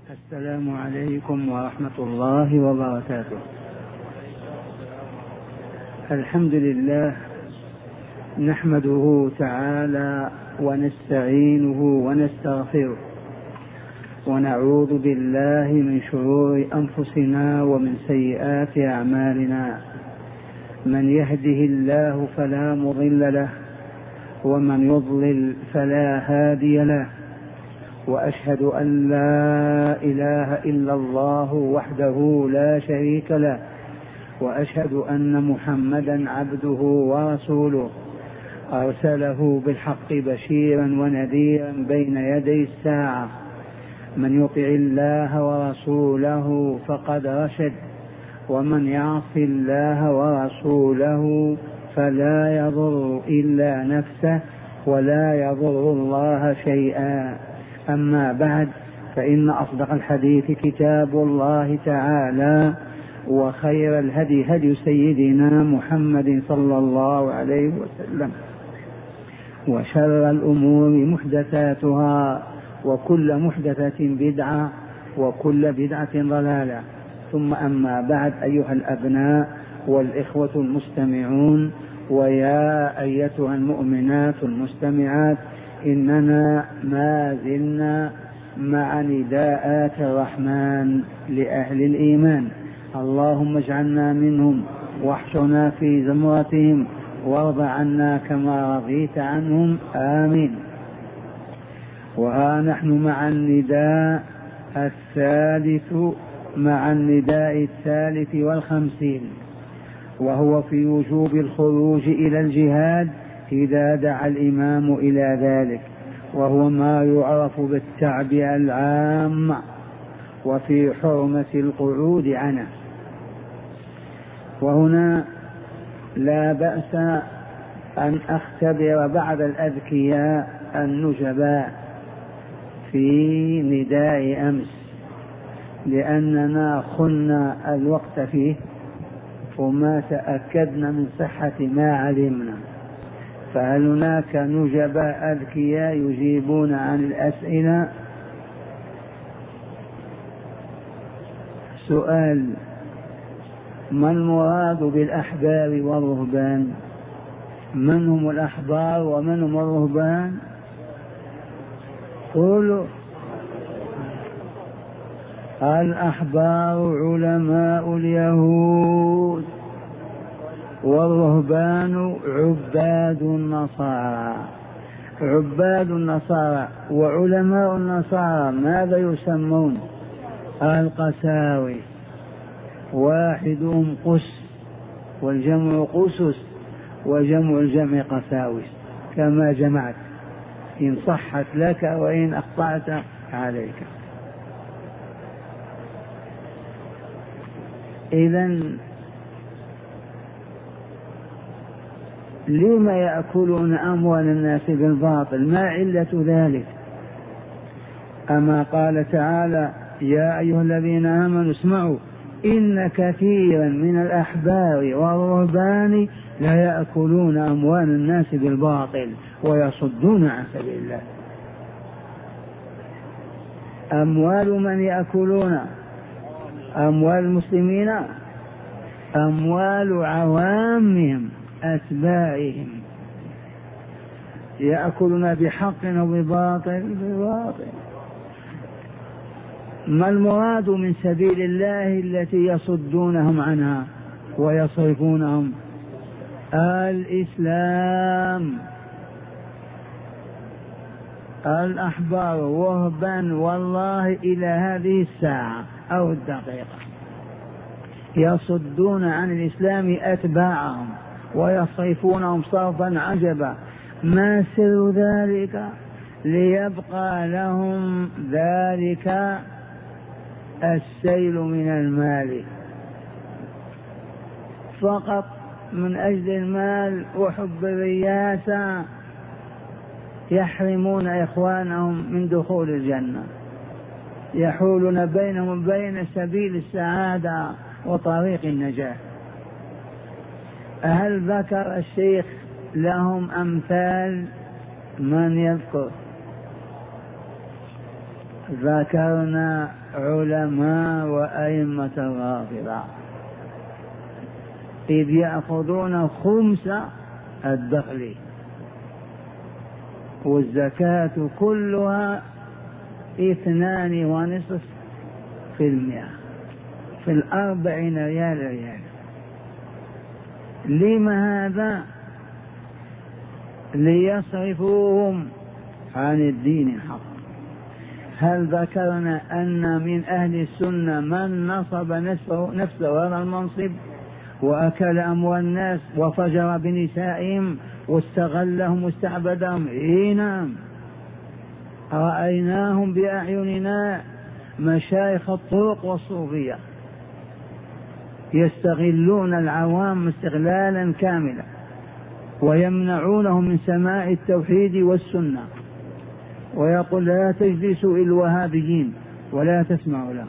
السلام عليكم ورحمة الله وبركاته. الحمد لله نحمده تعالى ونستعينه ونستغفره ونعوذ بالله من شرور أنفسنا ومن سيئات أعمالنا. من يهده الله فلا مضل له ومن يضلل فلا هادي له، وأشهد أن لا إله إلا الله وحده لا شريك له، وأشهد أن محمدا عبده ورسوله أرسله بالحق بشيرا ونذيرا بين يدي الساعة. من يطع الله ورسوله فقد رشد، ومن يعص الله ورسوله فلا يضر إلا نفسه ولا يضر الله شيئا. أما بعد، فإن أصدق الحديث كتاب الله تعالى، وخير الهدي هدي سيدنا محمد صلى الله عليه وسلم، وشر الأمور محدثاتها، وكل محدثة بدعة، وكل بدعة ضلالة. ثم أما بعد، أيها الأبناء والإخوة المستمعون، ويا أيتها المؤمنات المستمعات، إننا ما زلنا مع نداءات الرحمن لأهل الإيمان. اللهم اجعلنا منهم واحشرنا في زمرتهم وارض عنا كما رضيت عنهم، آمين. وها نحن مع النداء الثالث والخمسين، وهو في وجوب الخروج إلى الجهاد إذا دعا الإمام إلى ذلك، وهو ما يعرف بالتعبئة العامة، وفي حرمة القعود عنه. وهنا لا بأس أن أختبر بعض الأذكياء النجباء في نداء أمس، لأننا خلنا الوقت فيه وما تأكدنا من صحة ما علمنا. فهل هناك نجباء أذكياء يجيبون عن الأسئلة؟ سؤال: ما المراد بالأحبار والرهبان؟ من هم الأحبار ومن هم الرهبان؟ قولوا. الأحبار علماء اليهود، والرهبان عباد النصارى. عباد النصارى وعلماء النصارى ماذا يسمون؟ القساوس. واحدهم قس، والجمع قسس، وجمع الجمع قساوس، كما جمعت، إن صحت لك وإن أخطأت عليك. إذن لما يأكلون أموال الناس بالباطل؟ ما علة ذلك؟ أما قال تعالى: يا أيها الذين آمنوا اسمعوا إن كثيرا من الأحبار والرهبان لا يأكلون أموال الناس بالباطل ويصدون عن سبيل الله. أموال من يأكلون؟ أموال المسلمين؟ أموال عوامهم أتباعهم، يأكلون بحق أو بباطل؟ بباطل. ما المراد من سبيل الله التي يصدونهم عنها ويصرفونهم؟ الإسلام. الأحبار وهبا والله إلى هذه الساعة أو الدقيقة يصدون عن الإسلام أتباعهم ويصرفونهم صرفا عجبا. ما سر ذلك؟ ليبقى لهم ذلك السيل من المال فقط، من أجل المال وحب الرياسة يحرمون إخوانهم من دخول الجنة، يحولون بينهم وبين سبيل السعادة وطريق النجاة. هل ذكر الشيخ لهم أمثال؟ من يذكر؟ ذكرنا علماء وأئمة الرافضة إذ يأخذون خمس الدخل، والزكاة كلها 2.5% في 40 ريال. لما هذا؟ ليصرفوهم عن الدين الحق. هل ذكرنا أن من أهل السنة من نصب نفسه هذا المنصب وأكل أموال الناس وفجر بنسائهم واستغلهم واستعبدهم؟ نعم، رأيناهم بأعيننا، مشايخ الطرق والصوفية يستغلون العوام استغلالا كاملا ويمنعونهم من سماع التوحيد والسنة، ويقول لا تجلسوا الوهابيين ولا تسمعوا لهم،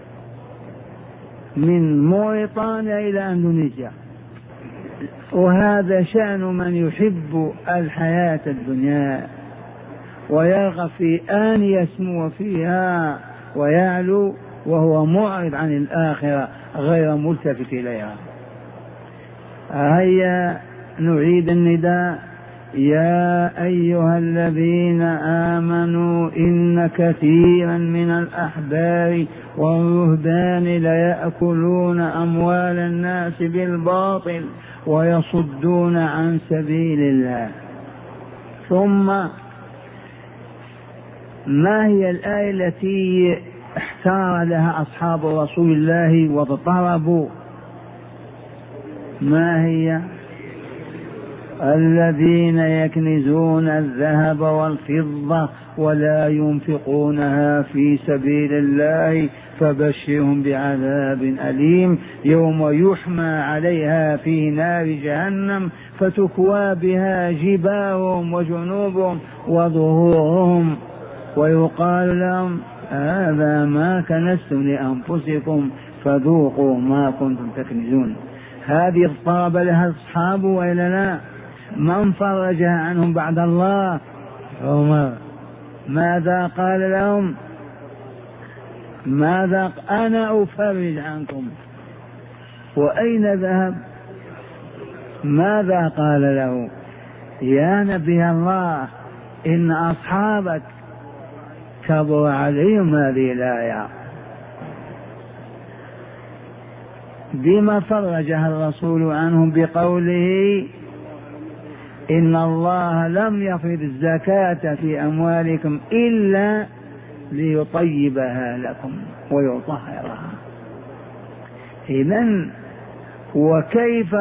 من موريطانيا إلى أندونيسيا. وهذا شأن من يحب الحياة الدنيا ويرغب في أن يسمو فيها ويعلو، وهو معرض عن الآخرة غير ملتفت إليها. هيا نعيد النداء: يا أيها الذين آمنوا إن كثيرا من الأحبار والرهبان ليأكلون أموال الناس بالباطل ويصدون عن سبيل الله. ثم ما هي الآية التي احتار لها أصحاب رسول الله واضطربوا؟ ما هي؟ الذين يكنزون الذهب والفضة ولا ينفقونها في سبيل الله فبشرهم بعذاب أليم يوم يحمى عليها في نار جهنم فتكوى بها جباههم وجنوبهم وظهورهم ويقال لهم هذا ما كنزتم لأنفسكم فذوقوا ما كنتم تكنزون. هذه اضطرب لها الأصحاب وإلا لا؟ من فرجها عنهم بعد الله؟ عمر. ماذا قال لهم؟ ماذا؟ أنا أفرج عنكم. وأين ذهب؟ ماذا قال له؟ يا نبي الله إن أصحابك كبر عليهم هذه الآية. بما فرجها الرسول عنهم؟ بقوله إن الله لم يفرض الزكاة في أموالكم إلا ليطيبها لكم ويطهرها. إذن وكيف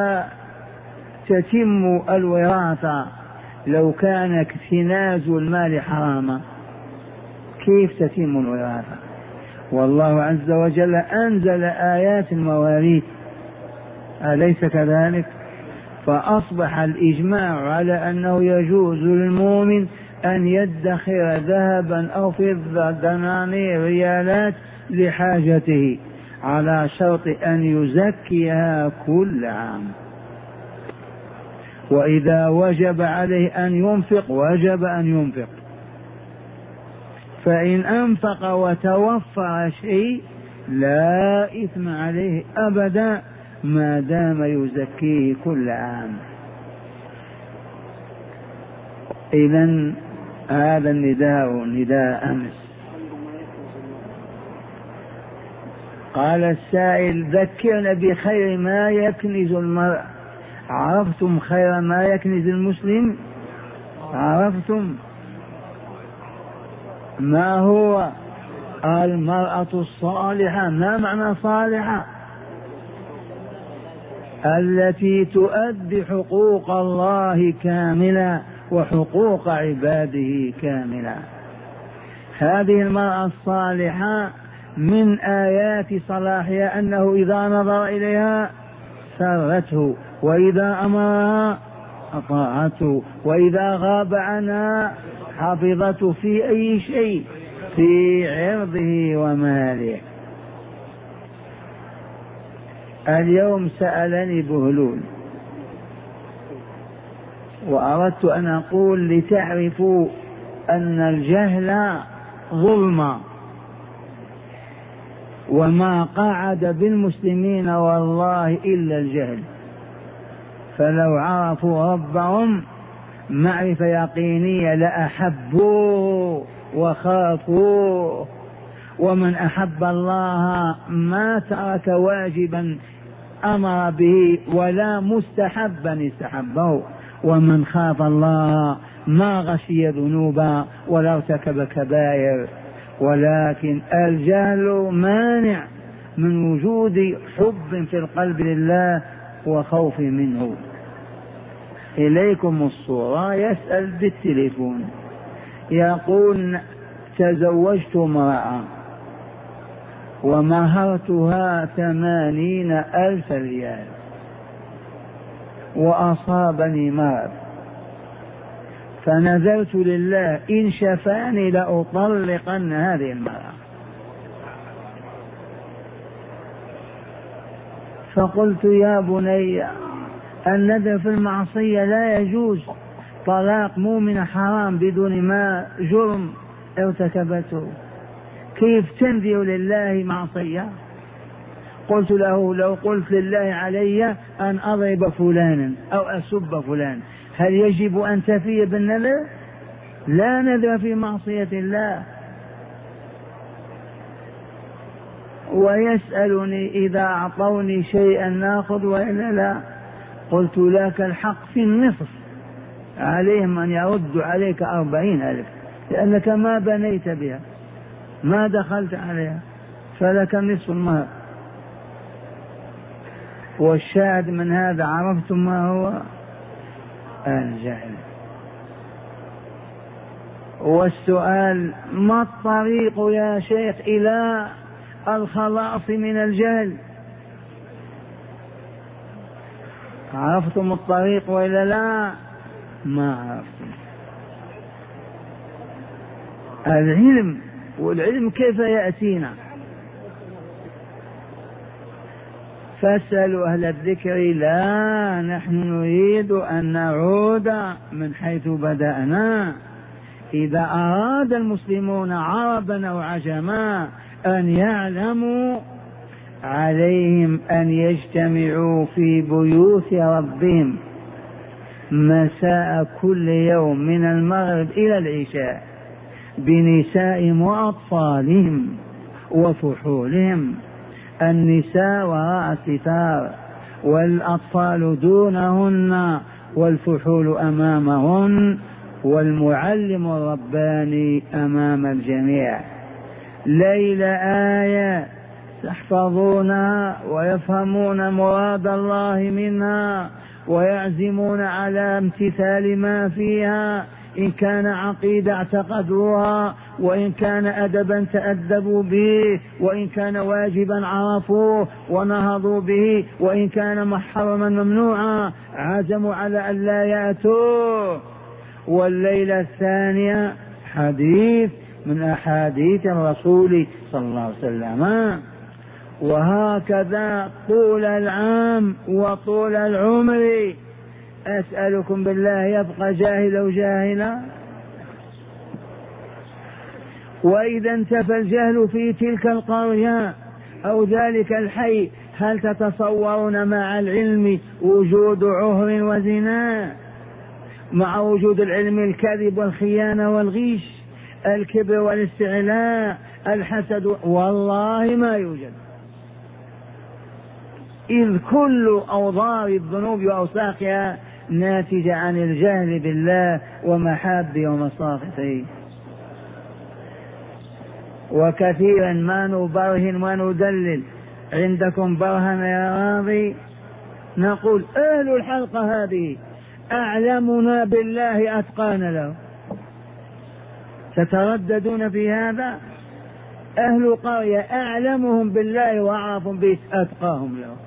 تتم الوراثة لو كان اكتناز المال حراما؟ كيف تتم الوراثة؟ والله عز وجل أنزل آيات المواريث، أليس كذلك؟ فأصبح الإجماع على أنه يجوز للمؤمن أن يدخر ذهبا أو فضة دنانير ريالات لحاجته على شرط أن يزكيها كل عام، وإذا وجب عليه أن ينفق وجب أن ينفق، فإن أنفق وتوفر شيء لا إثم عليه أبدا ما دام يزكيه كل عام. إذن هذا النداء نداء أمس. قال السائل ذكرنا بخير ما يكنز المرء. عرفتم خير ما يكنز المسلم؟ عرفتم ما هو؟ المرأة الصالحة. ما معنى صالحة؟ التي تؤدي حقوق الله كاملة وحقوق عباده كاملة. هذه المرأة الصالحة من آيات صلاحها أنه إذا نظر إليها سرته، وإذا أمرها أطاعته، وإذا غاب عنها حفظته في أي شيء، في عرضه وماله. اليوم سألني بهلول وأردت أن أقول لتعرفوا أن الجهل ظلم وما قعد بالمسلمين والله إلا الجهل. فلو عرفوا ربهم معرفة يقينية لأحبوه وخافوه. ومن أحب الله ما ترك واجبا أمر به ولا مستحبا استحبه، ومن خاف الله ما غشي ذنوبا ولا ارتكب كبائر. ولكن الجهل مانع من وجود حب في القلب لله وخوف منه. إليكم الصورة، يسأل بالتليفون يقول تزوجت امرأة ومهرتها 80,000 ريال وأصابني مرض، فنذرت لله إن شفاني لأطلقن هذه المرأة. فقلت يا بني النذر في المعصية لا يجوز، طلاق مؤمن حرام بدون ما جرم ارتكبته، كيف تنذر لله معصية؟ قلت له لو قلت لله علي أن أضرب فلانا أو أسب فلان هل يجب أن تفي بالنذر؟ لا نذر في معصية الله. ويسألني إذا أعطوني شيئا ناخذ وإلا لا؟ قلت لك الحق في النصف، عليهم أن يردوا عليك 40,000 لأنك ما بنيت بها ما دخلت عليها، فلك نصف المهر. والشاهد من هذا عرفتم ما هو الجهل. والسؤال ما الطريق يا شيخ إلى الخلاص من الجهل؟ عرفتم الطريق وإلا لا؟ ما عرفتم. العلم، والعلم كيف يأتينا؟ فاسألوا أهل الذكر، لا نحن نريد أن نعود من حيث بدأنا. إذا أراد المسلمون عربا أو عجما أن يعلموا عليهم أن يجتمعوا في بيوت ربهم مساء كل يوم من المغرب إلى العشاء بنسائهم وأطفالهم وفحولهم. النساء وراء الستار والأطفال دونهن والفحول أمامهن والمعلم الرباني أمام الجميع. ليل آية يحفظونها ويفهمون مراد الله منها ويعزمون على امتثال ما فيها، إن كان عقيدة اعتقدوها، وإن كان أدبا تأدبوا به، وإن كان واجبا عرفوه ونهضوا به، وإن كان محرما ممنوعا عزموا على أن لا يأتوه. والليلة الثانية حديث من أحاديث الرسول صلى الله عليه وسلم. وهكذا طول العام وطول العمر. أسألكم بالله يبقى جاهل أو جاهلا؟ وإذا انتفى الجهل في تلك القرية أو ذلك الحي هل تتصورون مع العلم وجود عهر وزنا، مع وجود العلم الكذب والخيانة والغش، الكبر والاستعلاء، الحسد؟ والله ما يوجد، إذ كل أوضار الذنوب وأوساخها ناتجة عن الجهل بالله ومحابه ومصافحه. وكثيرا ما نبرهن وندلل. عندكم برهن يا راضي؟ نقول أهل الحلقة هذه أعلمنا بالله أتقانا له. تترددون في هذا؟ أهل قرية أعلمهم بالله وأعرفهم به أتقاهم له.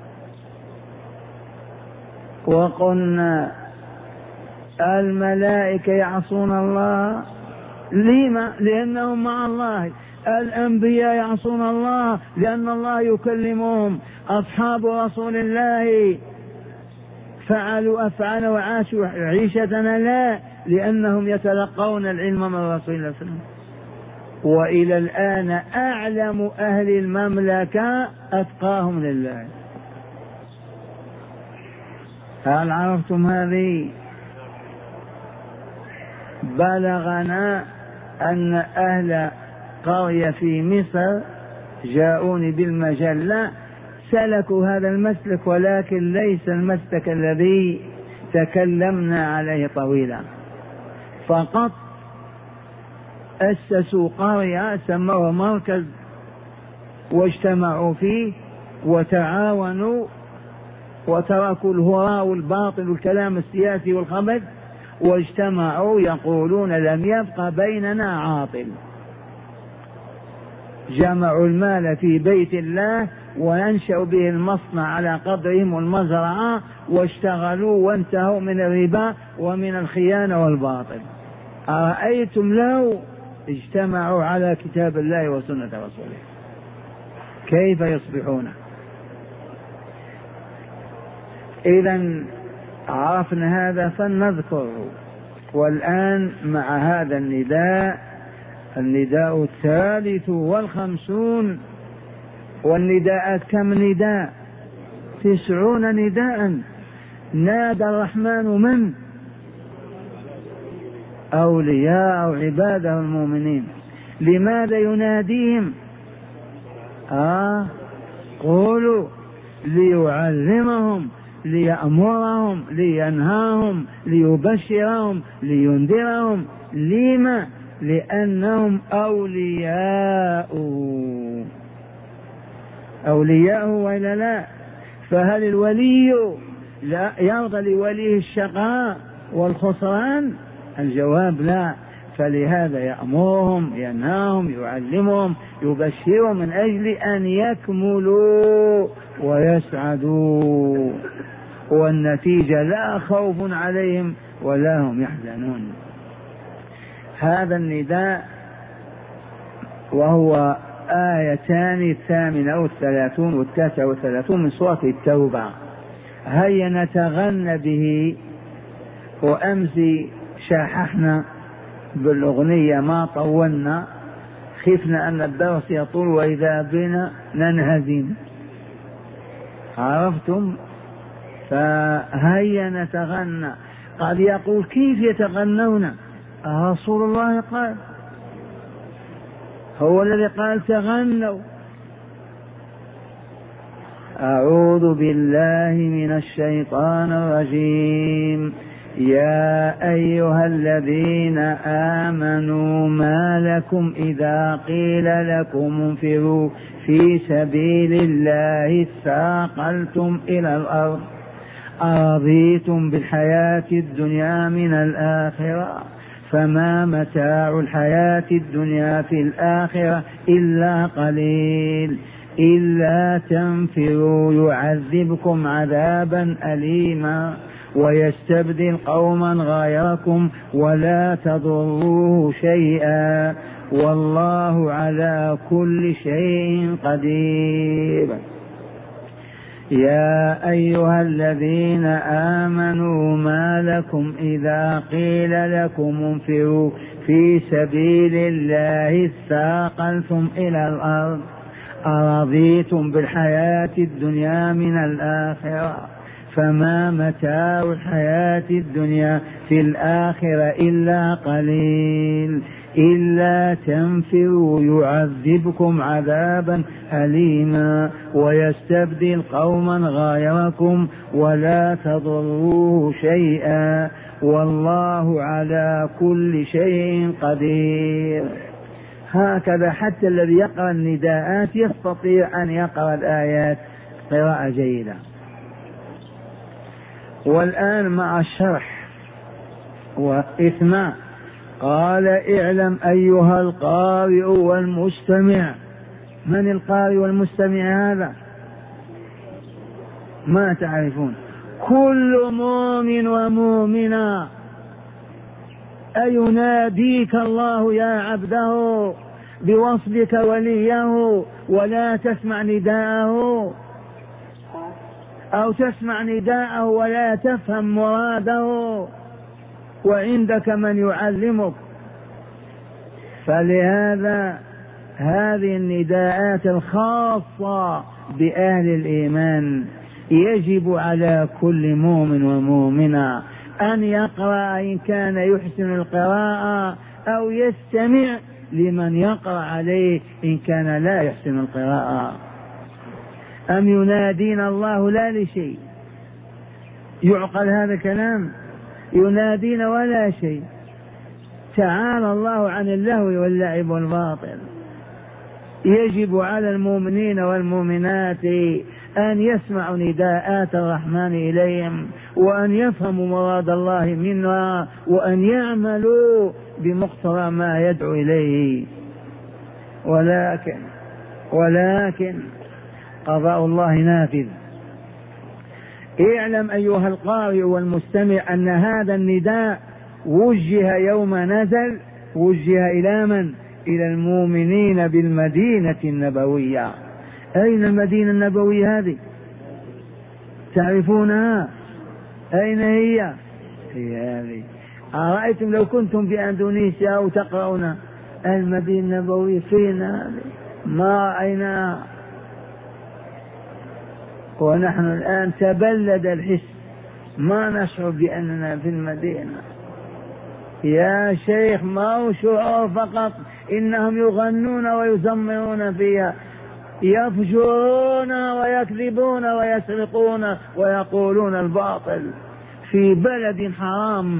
وقلنا الملائكة يعصون الله، لما؟ لأنهم مع الله. الأنبياء يعصون الله لأن الله يكلمهم. أصحاب رسول الله فعلوا أفعال وعاشوا عيشتنا لا، لأنهم يتلقون العلم من رسول الله صلى الله عليه وسلم. وإلى الآن أعلم أهل المملكة أتقاهم لله. هل عرفتم هذه؟ بلغنا أن أهل قرية في مصر جاءوني بالمجلة سلكوا هذا المسلك، ولكن ليس المسلك الذي تكلمنا عليه طويلا، فقط أسسوا قرية سموها مركز واجتمعوا فيه وتعاونوا وتركوا الهراء والباطل والكلام السياسي والخبث، واجتمعوا يقولون لم يبق بيننا عاطل. جمعوا المال في بيت الله وينشأوا به المصنع على قدرهم والمزرعة، واشتغلوا وانتهوا من الربا ومن الخيانة والباطل. أرأيتم لو اجتمعوا على كتاب الله وسنة رسوله كيف يصبحون؟ إذن عرفنا هذا فلنذكره. والآن مع هذا النداء 53، والنداءات كم نداء؟ 90 نداء. نادى الرحمن من؟ أولياء عباده المؤمنين. لماذا يناديهم؟ قولوا ليعلمهم، ليأمرهم، لينهاهم، ليبشرهم، لينذرهم. لما؟ لأنهم أولياء وإلا لا؟ فهل الولي لا يرضى لوليه الشقاء والخسران؟ الجواب لا. فلهذا يأمرهم، ينهاهم، يعلمهم، يبشرهم من أجل أن يكملوا ويسعدوا، والنتيجة لا خوف عليهم ولا هم يحزنون. هذا النداء وهو آيتان 38 و39 من سورة التوبة. هيا نتغنى به. وأمس شاححنا بالأغنية ما طولنا، خفنا أن الدرس يطول وإذا بنا ننهزم. عرفتم؟ فهيا نتغنى. قد يقول كيف يتغنون؟ رسول الله قال، هو الذي قال تغنوا. أعوذ بالله من الشيطان الرجيم. يا أيها الذين آمنوا ما لكم إذا قيل لكم انفروا في سبيل الله اثاقلتم إلى الأرض أرضيتم بالحياة الدنيا من الآخرة فما متاع الحياة الدنيا في الآخرة إلا قليل إلا تنفروا يعذبكم عذابا أليما ويستبدل قوما غيركم ولا تضروه شيئا والله على كل شيء قدير. يا أيها الذين آمنوا ما لكم إذا قيل لكم انفروا في سبيل الله اثاقلتم إلى الأرض أرضيتم بالحياة الدنيا من الآخرة فما متاع الحياة الدنيا في الآخرة إلا قليل إلا تنفروا يعذبكم عذابا أليما ويستبدل قوما غيركم ولا تضروه شيئا والله على كل شيء قدير. هكذا حتى الذي يقرأ النداءات يستطيع أن يقرأ الآيات قراءة جيدة. والآن مع الشرح وإثناء. قال اعلم أيها القارئ والمستمع. من القارئ والمستمع هذا؟ ما تعرفون. كل مؤمن ومؤمنة. أيناديك الله يا عبده بوصلك وليه ولا تسمع نداءه أو تسمع نداءه ولا تفهم مراده وعندك من يعلمك. فلهذا هذه النداءات الخاصة بأهل الإيمان يجب على كل مؤمن ومؤمنة أن يقرأ إن كان يحسن القراءة أو يستمع لمن يقرأ عليه إن كان لا يحسن القراءة. أم ينادينا الله لا لشيء؟ يعقل هذا الكلام؟ ينادينا ولا شيء. تعالى الله عن اللهو واللعب والباطل. يجب على المؤمنين والمؤمنات أن يسمعوا نداءات الرحمن إليهم وأن يفهموا مراد الله منها وأن يعملوا بمقتضى ما يدعو إليه. ولكن قضاء الله نافذ. اعلم أيها القارئ والمستمع أن هذا النداء وجه يوم نزل، وجه إلى من؟ إلى المؤمنين بالمدينة النبوية. أين المدينة النبوية هذه؟ تعرفونها؟ أين هي؟ هي هذه. أرأيتم لو كنتم في أندونيسيا أو تقرؤون المدينة النبوية فين هذه؟ ما رأيناها. ونحن الآن تبلد الحس، ما نشعر بأننا في المدينة. يا شيخ ما هو شعور فقط، إنهم يغنون ويزمرون فيها، يفجرون ويكذبون ويسرقون ويقولون الباطل في بلد حرام.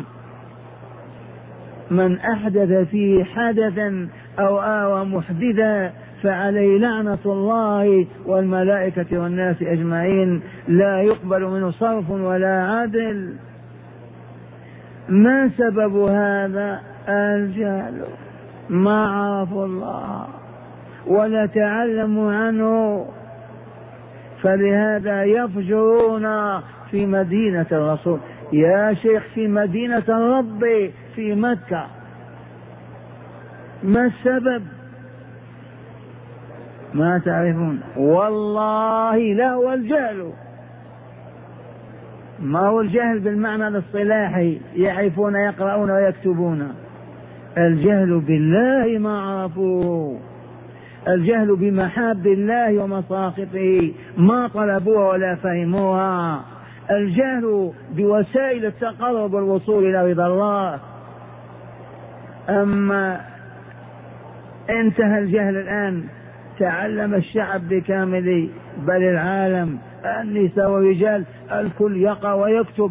من أحدث فيه حدثا أو آوى محدثا فعليه لعنة الله والملائكة والناس أجمعين، لا يقبل منه صرف ولا عدل. ما سبب هذا؟ الجهل، ما عرفوا الله ولا تعلموا عنه، فلهذا يفجرون في مدينة الرسول. يا شيخ في مدينة الرب في مكة، ما السبب؟ ما تعرفون. والله لا هو الجهل. ما هو الجهل بالمعنى الاصطلاحي، يعرفون يقرؤون ويكتبون. الجهل بالله ما عرفوه، الجهل بمحاب الله ومساخطه ما طلبوها ولا فهموها، الجهل بوسائل التقرب والوصول إلى رضا الله. أما انتهى الجهل الآن، تعلم الشعب بكامله بل العالم، النساء والرجال الكل يقرأ ويكتب،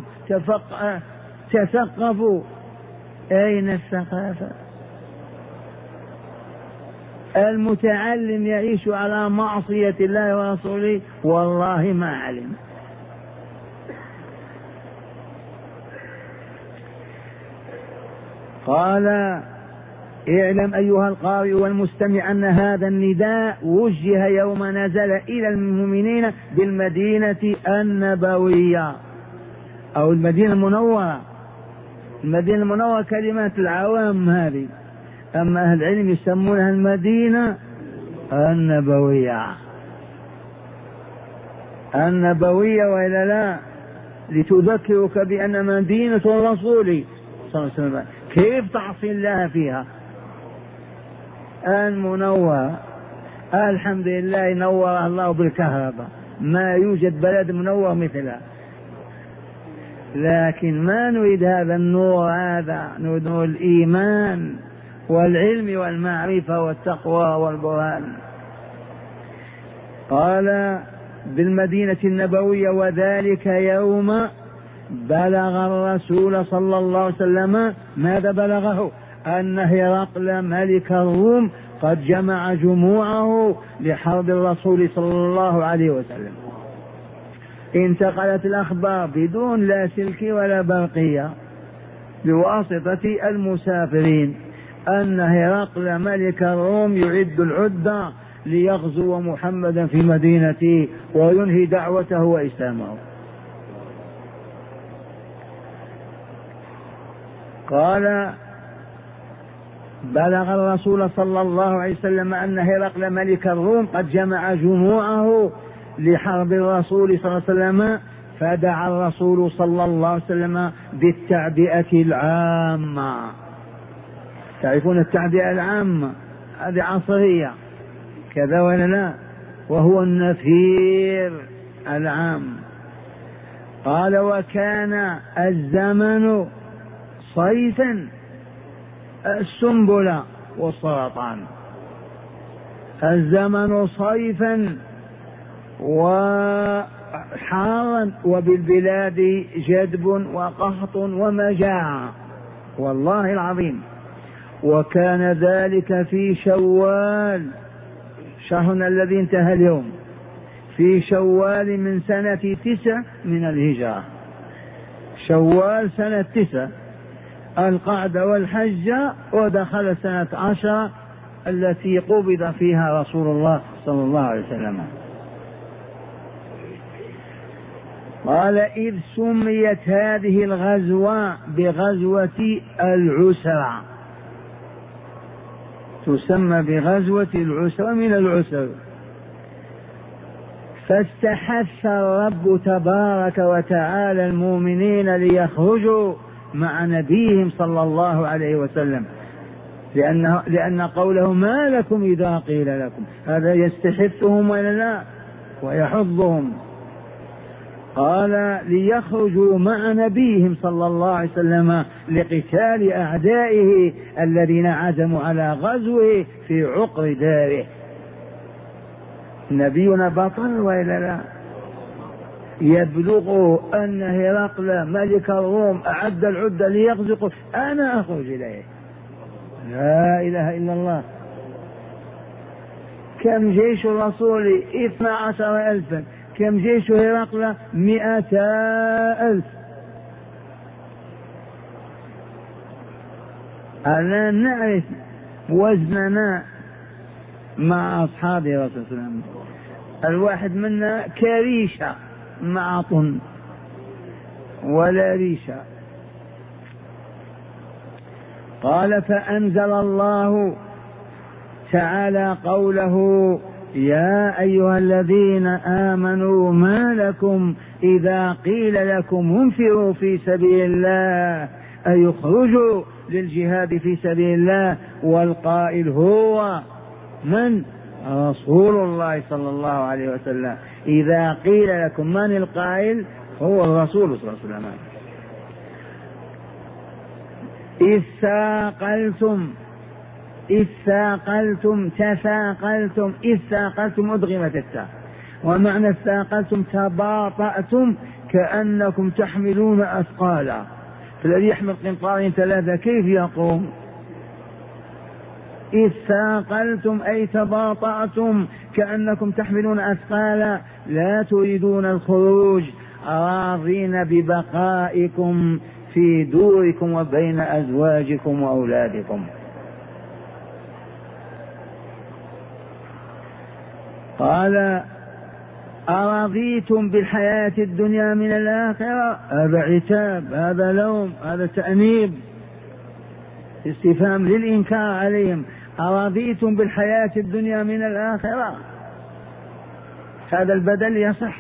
تثقفوا. أين الثقافة؟ المتعلم يعيش على معصية الله ورسوله والله ما علم. قال اعلم أيها القارئ والمستمع أن هذا النداء وجه يوم نزل إلى المؤمنين بالمدينة النبوية أو المدينة المنورة. المدينة المنورة كلمات العوام هذه، أما أهل العلم يسمونها المدينة النبوية. النبوية وإلا لا؟ لتذكرك بأن مدينة الرسول صلى الله عليه وسلم كيف تعصي الله فيها. المنورة الحمد لله نور الله بالكهرباء، ما يوجد بلد منور مثلها، لكن ما نريد هذا النور، هذا نريد الإيمان والعلم والمعرفة والتقوى والبرهان. قال بالمدينة النبوية وذلك يوم بلغ الرسول صلى الله عليه وسلم. ماذا بلغه؟ أن هرقل ملك الروم قد جمع جموعه لحرب الرسول صلى الله عليه وسلم. انتقلت الأخبار بدون لا سلك ولا برقية بواسطة المسافرين أن هرقل ملك الروم يعد العدة ليغزو محمدا في مدينته وينهي دعوته وإسلامه. قال بلغ الرسول صلى الله عليه وسلم أن هرقل ملك الروم قد جمع جموعه لحرب الرسول صلى الله عليه وسلم، فدعا الرسول صلى الله عليه وسلم بالتعبئة العامة. تعرفون التعبئة العامة هذه عصرية كذا ولا لا؟ وهو النفير العام. قال وكان الزمن صيفا السنبلة والسرطان، الزمن صيفا وحارا وبالبلاد جدب وقحط ومجاعة، والله العظيم. وكان ذلك في شوال، شهرنا الذي انتهى اليوم، في شوال من سنة 9 من الهجرة، شوال سنة 9 القعدة والحجة، ودخل سنة 10 التي قبض فيها رسول الله صلى الله عليه وسلم. قال إذ سميت هذه الغزوة بغزوة العسرة، تسمى بغزوة العسرة من العسر. فاستحث الرب تبارك وتعالى المؤمنين ليخرجوا مع نبيهم صلى الله عليه وسلم، لأن قوله ما لكم إذا قيل لكم هذا يستحثهم ولا لا ويحضهم. قال ليخرجوا مع نبيهم صلى الله عليه وسلم لقتال أعدائه الذين عزموا على غزوه في عقر داره. نبينا بطل وإلا لا؟ يبلغ أن هرقل ملك الروم أعد العدة ليغزق، أنا أخرج إليه. لا إله إلا الله. كم جيش الرسول 12,000، كم جيش هرقل 100,000. الآن نعرف وزننا مع أصحاب رسول الله صلى الله عليه وسلم، الواحد منا كريشة مع طن ولا ريشة. قال فأنزل الله تعالى قوله يا أيها الذين آمنوا ما لكم إذا قيل لكم انفروا في سبيل الله أي اخرجوا للجهاد في سبيل الله، والقائل هو من؟ رسول الله صلى الله عليه وسلم. إذا قيل لكم، من القائل؟ هو الرسول صلى الله عليه وسلم. إذ ثاقلتم تثاقلتم، إذ ثاقلتم أدغمت التاء، ومعنى ثاقلتم تباطأتم كأنكم تحملون أثقالا، فالذي يحمل قنطار 3 كيف يقوم؟ إذ ثاقلتم أي تباطأتم كأنكم تحملون أثقالا لا تريدون الخروج، راضين ببقائكم في دوركم وبين أزواجكم وأولادكم. قال أرضيتم بالحياة الدنيا من الآخرة، هذا عتاب، هذا لوم، هذا تأنيب، استفهام للإنكار عليهم. أرضيتم بالحياة الدنيا من الآخرة، هذا البدل يصح،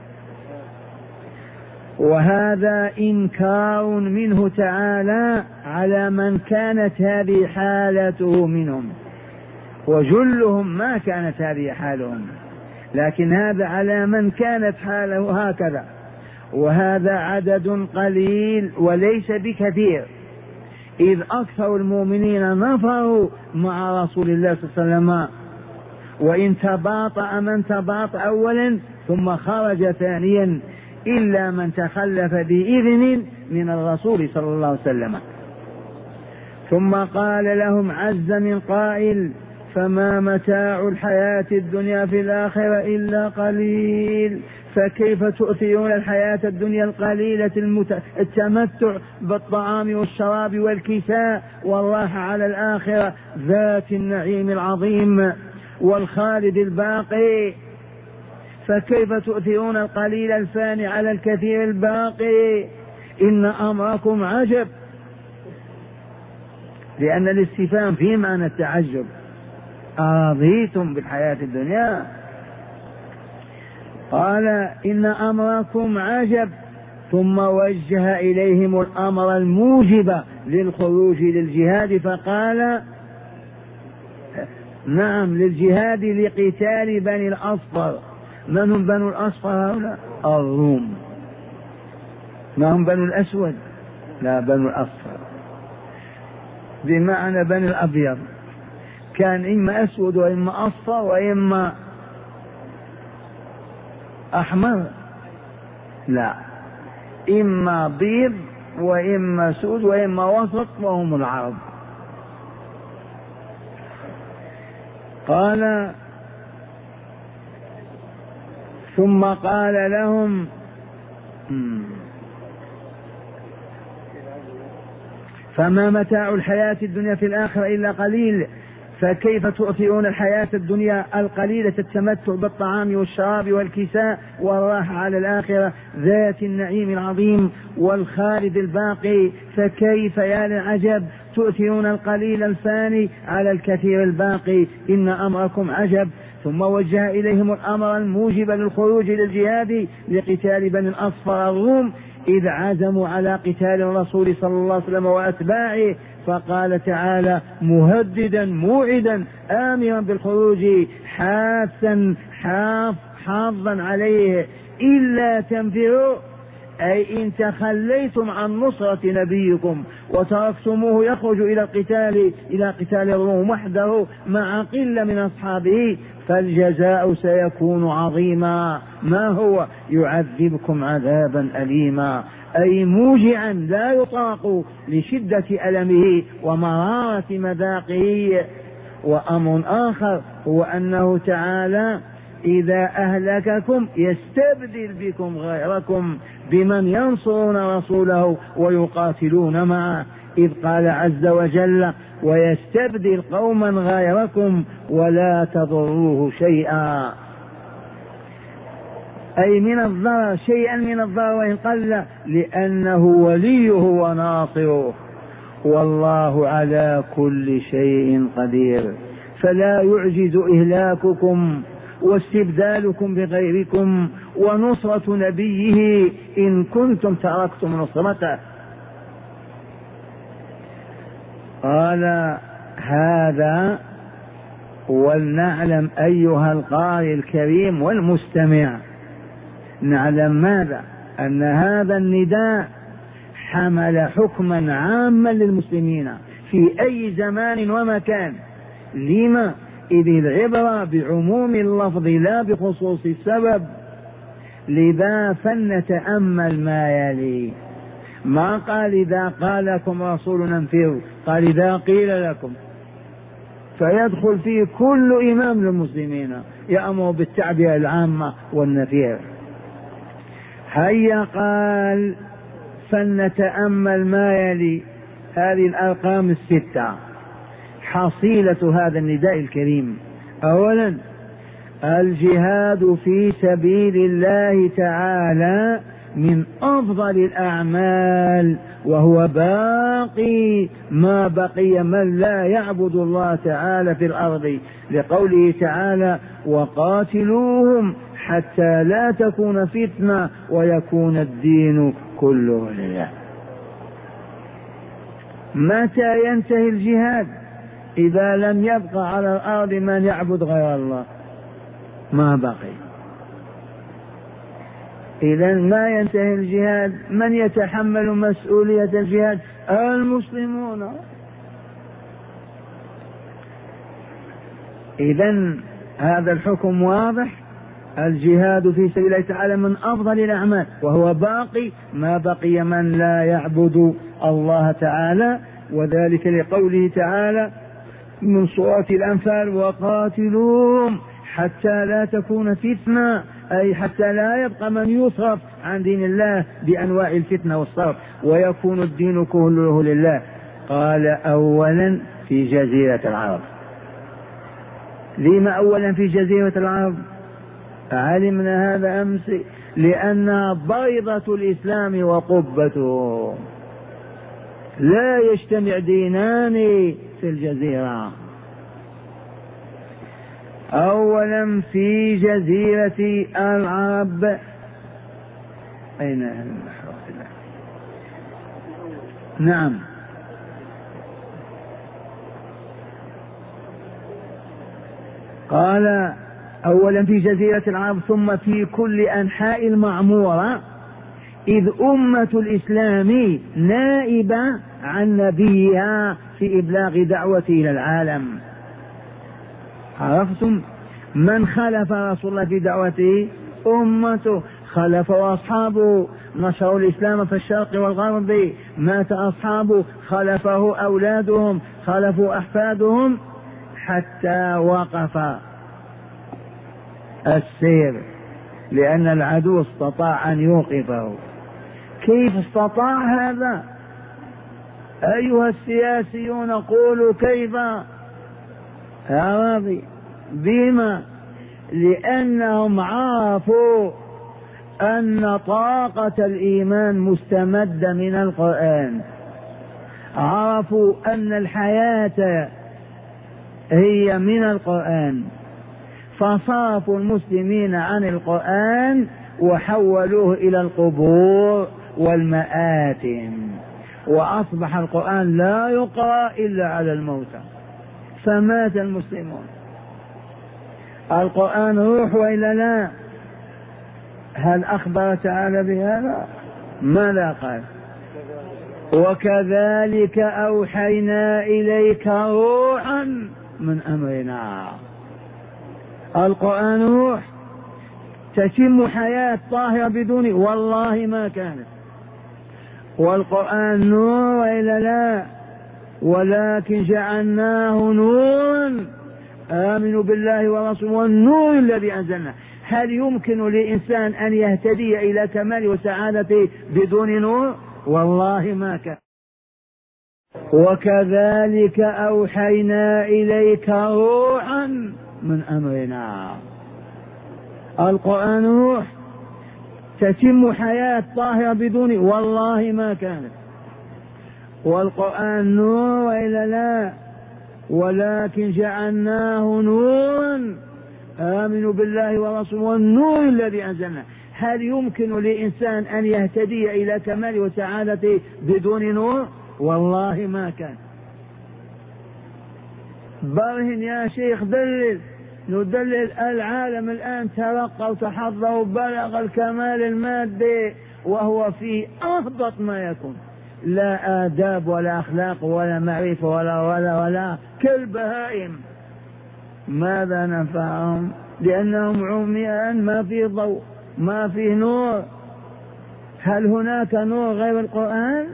وهذا إنكار منه تعالى على من كانت هذه حالته منهم، وجلهم ما كانت هذه حالهم، لكن هذا على من كانت حاله هكذا، وهذا عدد قليل وليس بكثير، إذ أكثر المؤمنين نفروا مع رسول الله صلى الله عليه وسلم، وإن تباطأ من تباطأ أولا ثم خرج ثانيا إلا من تخلف بإذن من الرسول صلى الله عليه وسلم. ثم قال لهم عز من قائل فما متاع الحياة الدنيا في الآخرة إلا قليل، فكيف تؤثرون الحياة الدنيا القليلة التمتع بالطعام والشراب والكساء والراحة على الآخرة ذات النعيم العظيم والخالد الباقي، فكيف تؤثرون القليل الفاني على الكثير الباقي؟ إن أمركم عجب، لأن الاستفهام فيه معنى التعجب. أرضيتم بالحياة الدنيا؟ قال إن أمركم عجب، ثم وجه إليهم الأمر الموجب للخروج للجهاد فقال نعم للجهاد لقتال بني الأصفر. من هم بنو الأصفر هؤلاء؟ الروم. ما هم بنو الأسود؟ لا، بنو الأصفر بمعنى بني الأبيض، كان إما أسود وإما أصفر وإما أحمر، لا، إما بيض وإما سود وإما وسط، وهم العرب. قال ثم قال لهم فما متاع الحياة الدنيا في الآخرة إلا قليل، فكيف تؤثرون الحياة الدنيا القليلة التمتع بالطعام والشراب والكساء والراحة على الآخرة ذات النعيم العظيم والخالد الباقي، فكيف يا للعجب تؤثرون القليل الفاني على الكثير الباقي، إن أمركم عجب. ثم وجه إليهم الأمر الموجب للخروج للجهاد لقتال بني الأصفر الروم إذ عزموا على قتال الرسول صلى الله عليه وسلم وأتباعه، فقال تعالى مهددا موعدا آمرا بالخروج حافظا عليه إلا تنفروا، أي إن تخليتم عن نصرة نبيكم وتركتموه يخرج إلى قتال الروم وحده مع قلة من أصحابه، فالجزاء سيكون عظيما. ما هو؟ يعذبكم عذابا أليما، أي موجعا لا يطاق لشدة ألمه ومرارة مذاقه. وأمر آخر هو أنه تعالى إذا أهلككم يستبدل بكم غيركم بمن ينصرون رسوله ويقاتلون معه، إذ قال عز وجل ويستبدل قوما غيركم ولا تضروه شيئا، أي من الضرر شيئا من الضرر وإن قل، لأنه وليه وناصره، والله على كل شيء قدير. فلا يعجز إهلاككم واستبدالكم بغيركم ونصرة نبيه إن كنتم تركتم نصرته. قال هذا، ولنعلم أيها القارئ الكريم والمستمع، نعلم ماذا؟ أن هذا النداء حمل حكما عاما للمسلمين في أي زمان ومكان. لما؟ إذ العبرة بعموم اللفظ لا بخصوص السبب. لذا فلنتأمل ما يلي. ما قال إذا قال لكم رسولنا انفروا، قال إذا قيل لكم، فيدخل فيه كل إمام للمسلمين يأمر بالتعبئة العامة والنفير. هيا قال فلنتأمل ما يلي، هذه الأرقام الستة حصيلة هذا النداء الكريم. أولا الجهاد في سبيل الله تعالى من أفضل الأعمال، وهو باقي ما بقي من لا يعبد الله تعالى في الأرض، لقوله تعالى وقاتلوهم حتى لا تكون فتنة ويكون الدين كله لله. متى ينتهي الجهاد؟ إذا لم يبقى على الأرض من يعبد غير الله، ما بقي. إذا ما ينتهي الجهاد، من يتحمل مسؤولية الجهاد؟ المسلمون. إذا هذا الحكم واضح، الجهاد في سبيل الله تعالى من أفضل الأعمال، وهو باقي ما بقي من لا يعبد الله تعالى، وذلك لقوله تعالى من سورة الأنفال وقاتلوهم حتى لا تكون فتنة، أي حتى لا يبقى من يصرف عن دين الله بأنواع الفتنة والصرف ويكون الدين كله لله. قال أولا في جزيرة العرب. لما أولا في جزيرة العرب؟ علمنا هذا أمس، لأنها بيضة الإسلام وقبته، لا يجتمع دينان في الجزيرة. أولا في جزيرة العرب. أين نعم قال أولا في جزيرة العرب ثم في كل أنحاء المعمورة، إذ أمة الإسلام نائبة عن نبيها في إبلاغ دعوته إلى العالم. عرفتم؟ من خلف رسول الله في دعوته؟ أمته، خلفه أصحابه، نشروا الإسلام في الشرق والغرب، مات أصحابه، خلفه أولادهم، خلفوا أحفادهم، حتى وقف السير، لأن العدو استطاع أن يوقفه. كيف استطاع هذا؟ أيها السياسيون قولوا كيف يا راضي؟ بما؟ لأنهم عرفوا أن طاقة الإيمان مستمدة من القرآن، عرفوا أن الحياة هي من القرآن، فصرفوا المسلمين عن القرآن وحولوه إلى القبور والمآتم، وأصبح القرآن لا يقرأ إلا على الموتى، فمات المسلمون. القرآن روح وإلا لا؟ هل أخبر تعالى بهذا؟ ماذا قال؟ وكذلك أوحينا إليك روحا من أمرنا. القرآن روح، تتم حياة طاهرة بدونه والله ما كانت. والقرآن نور وإلا لا؟ ولكن جعلناه نورا، آمنوا بالله ورسوله والنور الذي أنزلنا. هل يمكن لإنسان أن يهتدي إلى كمال وسعادته بدون نور؟ والله ما كان. وكذلك أوحينا إليك روحا من أمرنا. القرآن روح، تتم حياة طاهرة بدونه والله ما كانت. والقرآن نور وإلا لا؟ ولكن جعلناه نورا، آمنوا بالله ورسوله والنور الذي أنزلنا. هل يمكن لإنسان أن يهتدي إلى كمال وسعادته بدون نور؟ والله ما كان. برهن يا شيخ، دلل، ندلل. العالم الآن ترقى وتحضر وبلغ الكمال المادي وهو في أهبط ما يكون، لا آداب ولا أخلاق ولا معرفة ولا كالبهائم. ماذا نفعهم؟ لأنهم عميان، ما في ضوء، ما في نور. هل هناك نور غير القرآن؟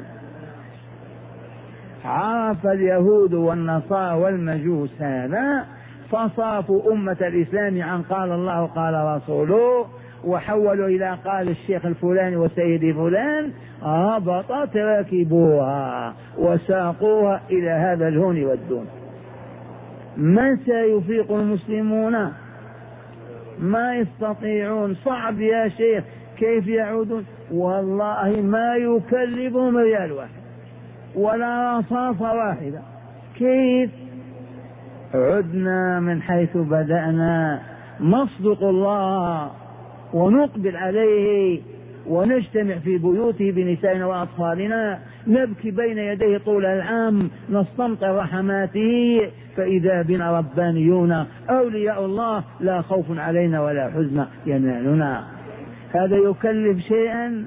عرف اليهود والنصارى والمجوس هذا، فصافوا أمة الإسلام عن قال الله قال رسوله، وحولوا إلى قال الشيخ الفلاني وسيدي فلان، هبطت ركبوها وساقوها إلى هذا الهون والدون. من سيفيق المسلمون؟ ما يستطيعون. صعب يا شيخ، كيف يعودون؟ والله ما يكلفهم ريال واحد ولا رصاصة واحدة. كيف؟ عدنا من حيث بدأنا، نصدق الله ونقبل عليه ونجتمع في بيوته بنسائنا وأطفالنا، نبكي بين يديه طول العام، نستمطر رحماته، فإذا بنا ربانيون أولياء الله، لا خوف علينا ولا حزن ينالنا. هذا يكلف شيئا؟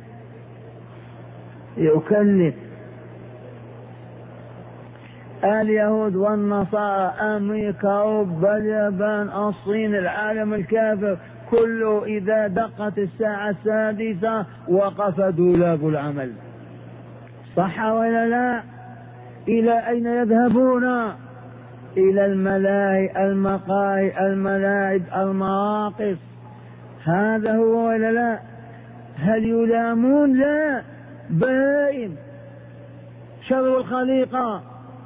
يكلف. اليهود والنصارى، أمريكا، أوروبا، اليابان، الصين، العالم الكافر كله إذا دقت الساعة السادسة وقف دولاب العمل. صح ولا لا؟ إلى أين يذهبون؟ إلى الملاهي، المقاهي، الملاعب، المراقص. هذا هو ولا لا؟ هل يلامون؟ لا، بائن شر الخليقة.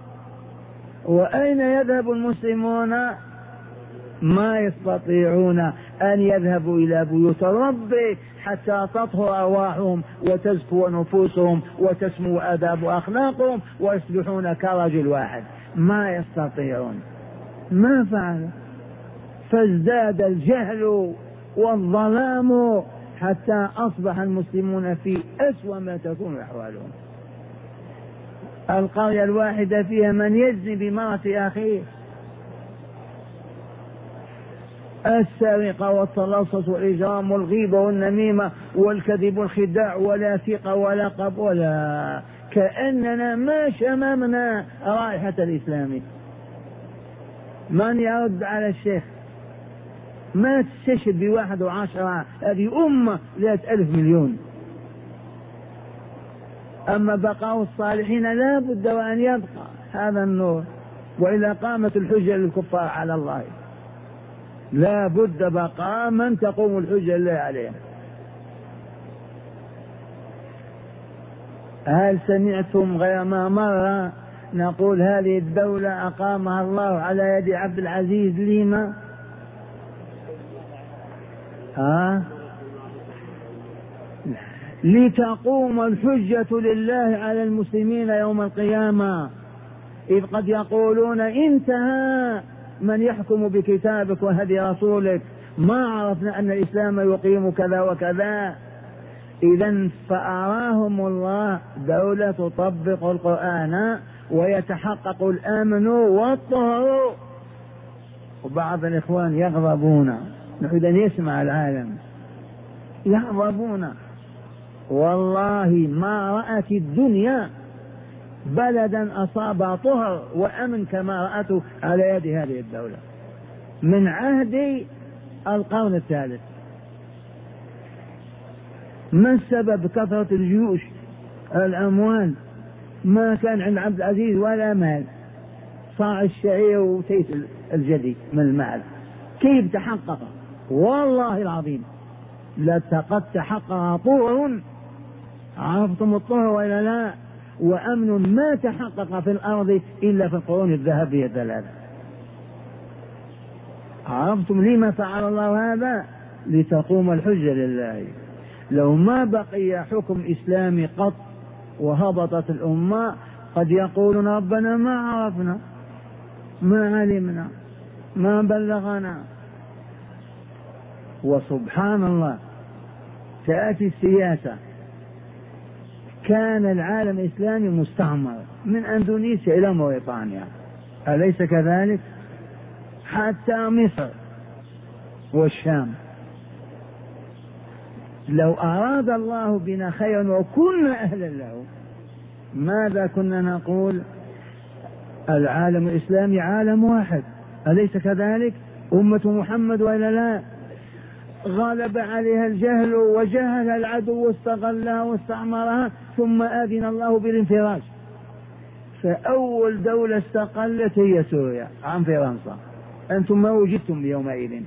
وأين يذهب المسلمون؟ ما يستطيعون أن يذهبوا إلى بيوت الرب حتى تطهر أرواحهم وتزكو نفوسهم وتسمو آداب أخلاقهم ويصبحون كرجل واحد. ما يستطيعون. ما فعل؟ فازداد الجهل والظلام حتى أصبح المسلمون في أسوأ ما تكون أحوالهم. القرية الواحدة فيها من يزني بامرأة أخيه. السرقة والتلصص والإجرام والغيبة والنميمة والكذب والخداع، ولا ثقة ولا قب ولا، كأننا ما شممنا رائحة الإسلام. من يرد على الشيخ؟ ما تستشهد بواحد وعشرة، هذه أمة 100,000 مليون. أما بقاء الصالحين لا بد وأن يبقى هذا النور، وإذا قامت الحجة للكفار على الله لا بد بقاء من تقوم الحجة لله عليها. هل سمعتم غير ما مر نقول هذه الدولة أقامها الله على يد عبد العزيز لما؟ لتقوم الحجة لله على المسلمين يوم القيامة، إذ قد يقولون انتهى من يحكم بكتابك وهدي رسولك، ما عرفنا أن الإسلام يقيم كذا وكذا. إذن فأراهم الله دولة تطبق القرآن ويتحقق الأمن والطهر. وبعض الإخوان يغضبون، نريد أن يسمع العالم، يغضبون. والله ما رأت الدنيا بلدا أصاب طهر وأمن كما رأته على يد هذه الدولة من عهد القرن الثالث. ما السبب؟ كثرة الجيوش، الأموال، ما كان عند عبد العزيز ولا مال، صاع الشعير وتيس الجدي من المال. كيف تحقق؟ والله العظيم لقد تحقق طهر، عرفتم الطهر وإلا لا؟ وأمن ما تحقق في الأرض إلا في القرون الذهبية الثلاثة. عرفتم لما فعل الله هذا؟ لتقوم الحجة لله. لو ما بقي حكم إسلامي قط وهبطت الأمة قد يقولون ربنا ما عرفنا، ما علمنا، ما بلغنا. وسبحان الله تأتي السياسة. كان العالم الإسلامي مستعمر من أندونيسيا إلى موريتانيا، أليس كذلك؟ حتى مصر والشام. لو أراد الله بنا خيرا وكنا أهلا له ماذا كنا نقول؟ العالم الإسلامي عالم واحد، أليس كذلك؟ أمة محمد وإلا لا؟ غلب عليها الجهل وجهل العدو واستغلها واستعمرها، ثم آذن الله بالانفراج. فأول دولة استقلت هي سوريا عن فرنسا، أنتم ما وجدتم يومئذ.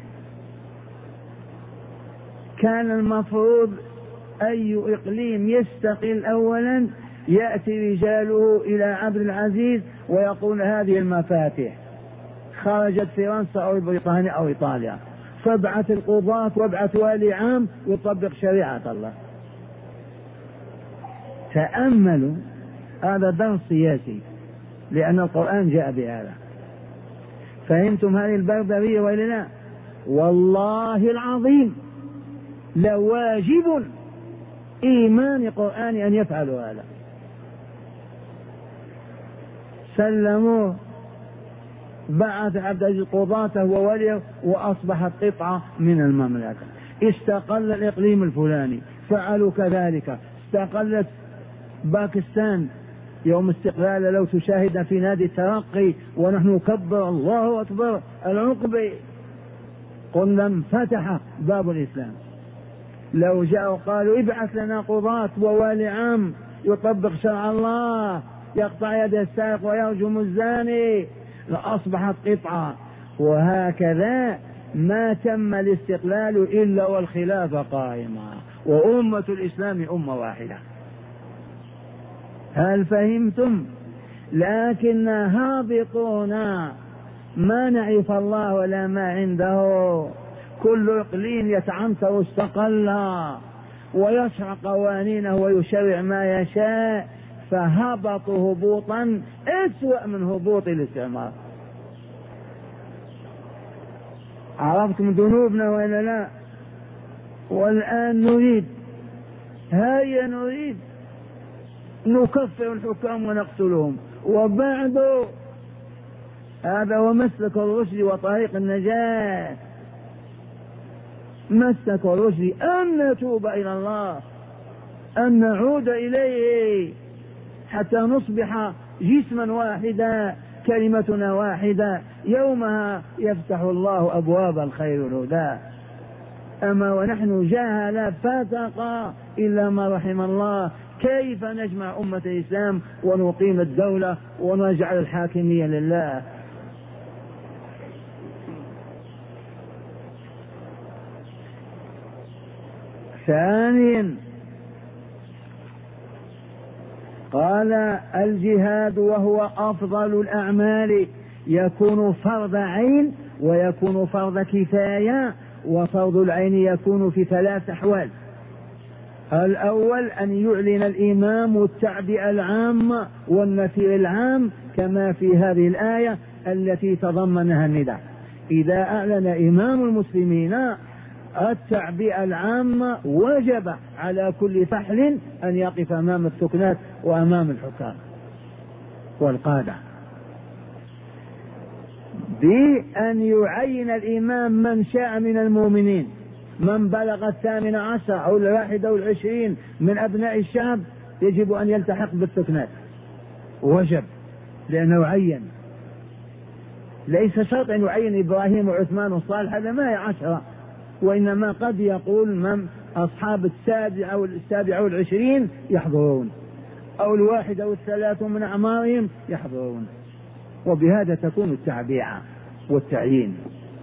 كان المفروض أي إقليم يستقل أولا يأتي رجاله إلى عبد العزيز ويقول هذه المفاتيح، خرجت فرنسا أو بريطانيا أو إيطاليا، فابعث القضاة وابعث والي عام يطبق شريعة الله. تأملوا، هذا درس سياسي لأن القرآن جاء بهذا. فهمتم هذه البربرية ولا لا؟ والله العظيم لواجب إيمان قرآن أن يفعلوا هذا. سلموه، بعث عبد العزيز قضاته ووليه وأصبحت قطعة من المملكة. استقل الإقليم الفلاني، فعلوا كذلك. استقلت باكستان يوم استقلال، لو تشاهد في نادي الترقي ونحن نكبر الله أكبر العقبة، قلنا انفتح باب الإسلام. لو جاءوا قالوا ابعث لنا قضاة ووالي عام يطبق شرع الله، يقطع يد السارق ويرجم الزاني، لأصبحت قطعة. وهكذا ما تم الاستقلال إلا والخلافة قائمة، وأمة الإسلام أمة واحدة. هل فهمتم؟ لكن هابطون ما نعرف الله ولا ما عنده. كل إقليم يتعنتر استقل ويشرع قوانينه ويشرع ما يشاء، فهبطوا هبوطا أسوأ من هبوط الاستعمار. عرفتم ذنوبنا ولا لا؟ والآن نريد، هيا نريد نكفر الحكام ونقتلهم. وبعد هذا هو مسلك الرشد وطريق النجاة. مسك الرشد أن نتوب إلى الله، أن نعود إليه حتى نصبح جسما واحدا، كلمتنا واحدة، يومها يفتح الله أبواب الخير والهدى. أما ونحن جاهل فتقى إلا ما رحم الله، كيف نجمع أمة الإسلام ونقيم الدولة ونجعل الحاكمية لله؟ ثانيا قال الجهاد وهو أفضل الأعمال يكون فرض عين ويكون فرض كفاية، وفرض العين يكون في 3 أحوال. الأول أن يعلن الإمام التعبئة العامة والنفير العام كما في هذه الآية التي تضمنها النداء. إذا أعلن إمام المسلمين التعبئة العامة وجب على كل فحل أن يقف أمام السكنات وأمام الحكام والقادة، بأن يعين الإمام من شاء من المؤمنين، من بلغ 18 أو 21 من أبناء الشعب يجب أن يلتحق بالسكنات، وجب لأنه عين. ليس شرط أن يعين إبراهيم وعثمان وصالح، هذا ما هي 10، وإنما قد يقول من أصحاب 27 يحضرون، أو 31 من أعمارهم يحضرون، وبهذا تكون التعبئة والتعيين.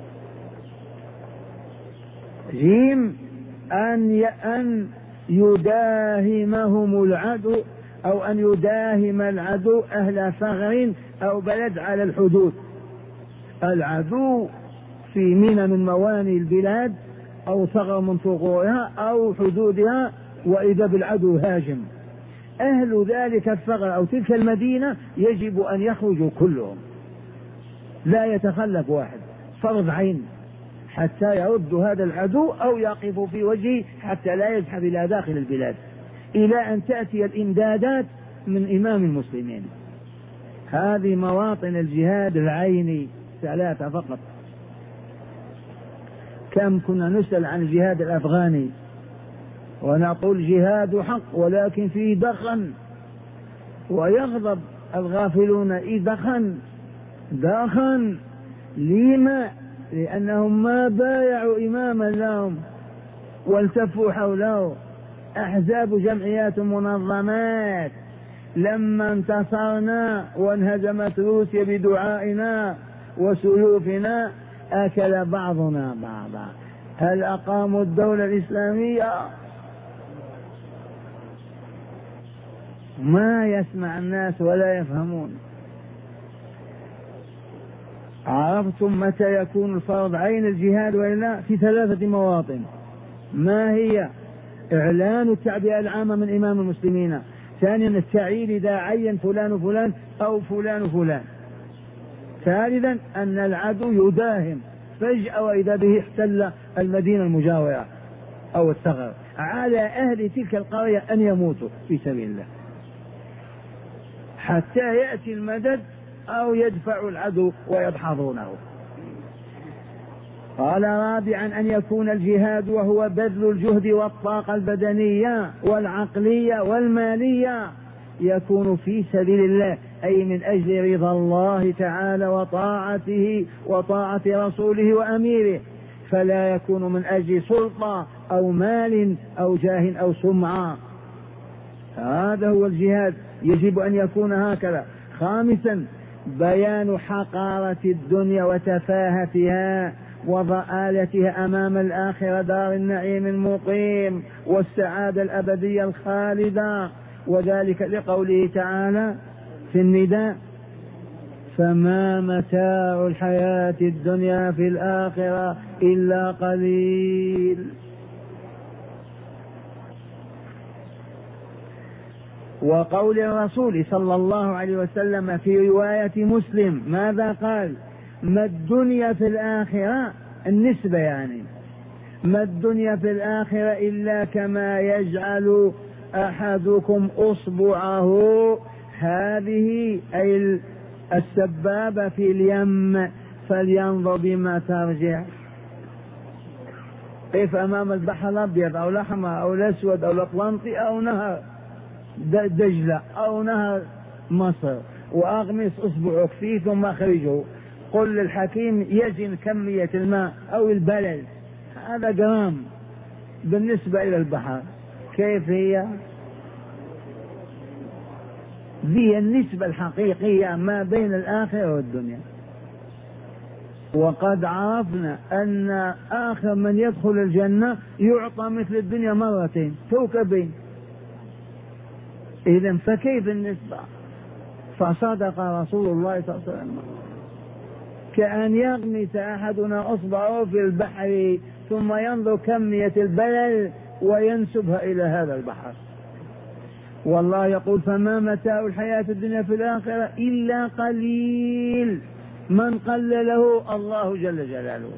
جيم أن يداهمهم العدو، أو أن يداهم العدو أهل ثغر أو بلد على الحدود. العدو في ميناء من موانئ البلاد أو ثغر من ثغورها أو حدودها، وإذا بالعدو هاجم، أهل ذلك الثغر أو تلك المدينة يجب أن يخرجوا كلهم، لا يتخلف واحد، فرض عين، حتى يرد هذا العدو أو يقف في وجهه حتى لا يذهب إلى داخل البلاد، إلى أن تأتي الإمدادات من إمام المسلمين. هذه مواطن الجهاد العيني 3 فقط. كم كنا نسأل عن الجهاد الأفغاني ونقول جهاد حق ولكن فيه دخن، ويغضب الغافلون إذ دخن لما؟ لأنهم ما بايعوا إماما لهم والتفوا حوله، أحزاب جمعيات منظمات. لما انتصرنا وانهزمت روسيا بدعائنا وسيوفنا أكل بعضنا بعضا. هل أقاموا الدولة الإسلامية؟ ما يسمع الناس ولا يفهمون. عرفتم متى يكون الفرض عين الجهاد وإلا؟ في 3 مواطن. ما هي؟ إعلان التعبئة العامة من إمام المسلمين. ثانيا التعيين إذا عين فلان وفلان أو فلان وفلان. ثالثا أن العدو يداهم فجأة وإذا به احتل المدينة المجاورة أو الثغر، على أهل تلك القرية أن يموتوا في سبيل الله حتى يأتي المدد أو يدفع العدو ويدحضونه. قال رابعا أن يكون الجهاد وهو بذل الجهد والطاقة البدنية والعقلية والمالية يكون في سبيل الله، أي من أجل رضا الله تعالى وطاعته وطاعة رسوله وأميره، فلا يكون من أجل سلطة أو مال أو جاه أو سمعة. هذا هو الجهاد، يجب أن يكون هكذا. خامسا بيان حقارة الدنيا وتفاهتها وضآلتها أمام الآخرة، دار النعيم المقيم والسعادة الأبدية الخالدة، وذلك لقوله تعالى في النداء: فما متاع الحياة الدنيا في الآخرة إلا قليل. وقول الرسول صلى الله عليه وسلم في رواية مسلم ماذا قال؟ ما الدنيا في الآخرة، النسبة يعني، ما الدنيا في الآخرة إلا كما يجعل أحدكم أصبعه هذه أي السبابة في اليم فلينظر بما ترجع. كيف أمام البحر الأبيض أو الأحمر أو الأسود أو الأطلنطي أو نهر دجلة أو نهر مصر، وأغمس أصبعك فيه ثم أخرجه. قل للحكيم يزن كمية الماء أو البلل، هذا جرام بالنسبة إلى البحر. كيف هي؟ ذي النسبة الحقيقية ما بين الآخرة والدنيا. وقد عرفنا أن آخر من يدخل الجنة يعطى مثل الدنيا مرتين، كوكبين. إذن فكيف النسبة؟ فصدق رسول الله صلى الله عليه وسلم، كأن يغمس أحدنا أصبعه في البحر ثم ينظر كمية البلل وينسبها إلى هذا البحر. والله يقول فما متاع الحياة الدنيا في الآخرة إلا قليل، من قلله الله جل جلاله.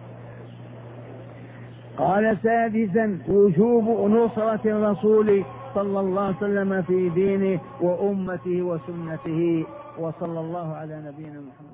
قال سادسا وجوب نصرة الرسول صلى الله عليه وسلم في دينه وأمته وسنته. وصلى الله على نبينا محمد.